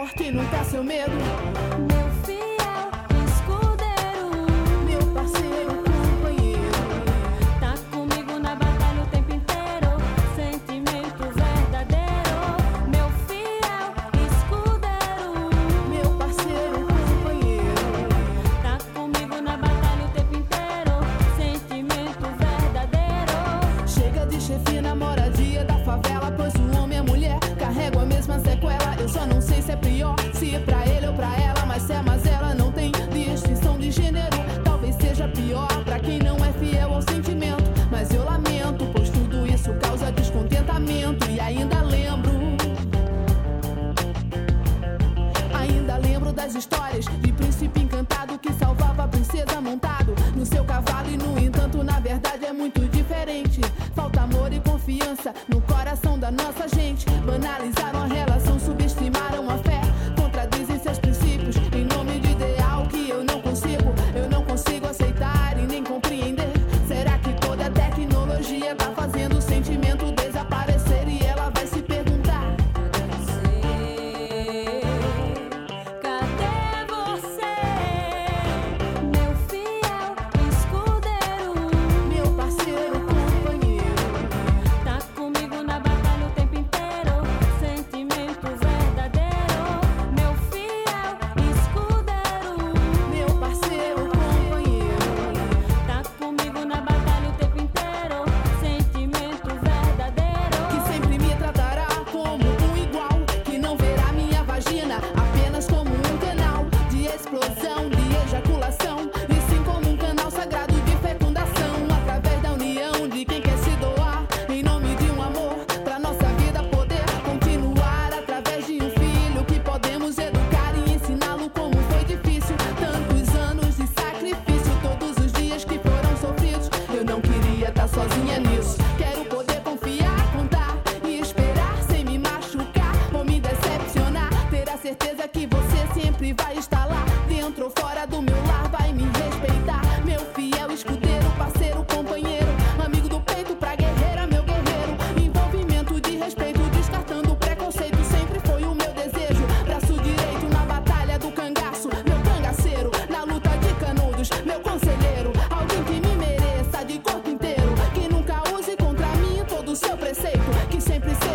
forte e nunca seu medo. Meu fiel escudeiro, Meu parceiro, companheiro, tá comigo na batalha o tempo inteiro, sentimento verdadeiro. Meu fiel escudeiro, meu parceiro, companheiro. tá comigo na batalha o tempo inteiro, sentimento verdadeiro. Chega de chefe na moradia da favela, pois o homem e a mulher carregam a mesma sequela. Eu só não sei se é pior, se é pra ele ou pra ela, mas se é mazela não tem distinção de gênero. Talvez seja pior pra quem não é fiel ao sentimento, mas eu lamento, pois tudo isso causa descontentamento. E ainda lembro das histórias de príncipe encantado que salvava a princesa montado no seu cavalo. E no entanto, na verdade é muito diferente. Falta amor e confiança no coração da nossa gente. Banalizaram a relação, subestimaram a fé, contradizem seus princípios em nome de ideal que eu não consigo aceitar e nem compreender. Será que toda a tecnologia tá fazendo o sentimento desaparecer? E ela vai se perguntar: Cadê você? Meu fiel escudeiro, meu parceiro, companheiro, tá comigo na batalha o tempo inteiro, sentimento verdadeiro. Meu fiel escudeiro, meu parceiro, companheiro, tá comigo na batalha o tempo inteiro, sentimento verdadeiro. que sempre me tratará como um igual, que não verá minha vagina apenas como um canal de explosão, de ejaculação, e sim como um canal sagrado de fecundação, através da união de quem quer se doar em nome de um amor, pra nossa vida poder continuar, através de um filho que podemos educar e ensiná-lo como foi difícil, tantos anos de sacrifício, todos os dias que foram sofridos. Eu não queria estar sozinha nisso. Quero poder confiar, contar e esperar sem me machucar ou me decepcionar. Ter a certeza que você sempre vai estar lá, dentro ou fora do meu lar, vai me respeitar. Meu fiel escudeiro, parceiro, companheiro, amigo do peito pra guerreira, meu guerreiro. Envolvimento de respeito, descartando o preconceito, sempre foi o meu desejo. Braço direito na batalha do cangaço, meu cangaceiro, na luta de canudos, meu conselheiro. Alguém que me mereça de corpo inteiro, que nunca use contra mim todo o seu preceito, que sempre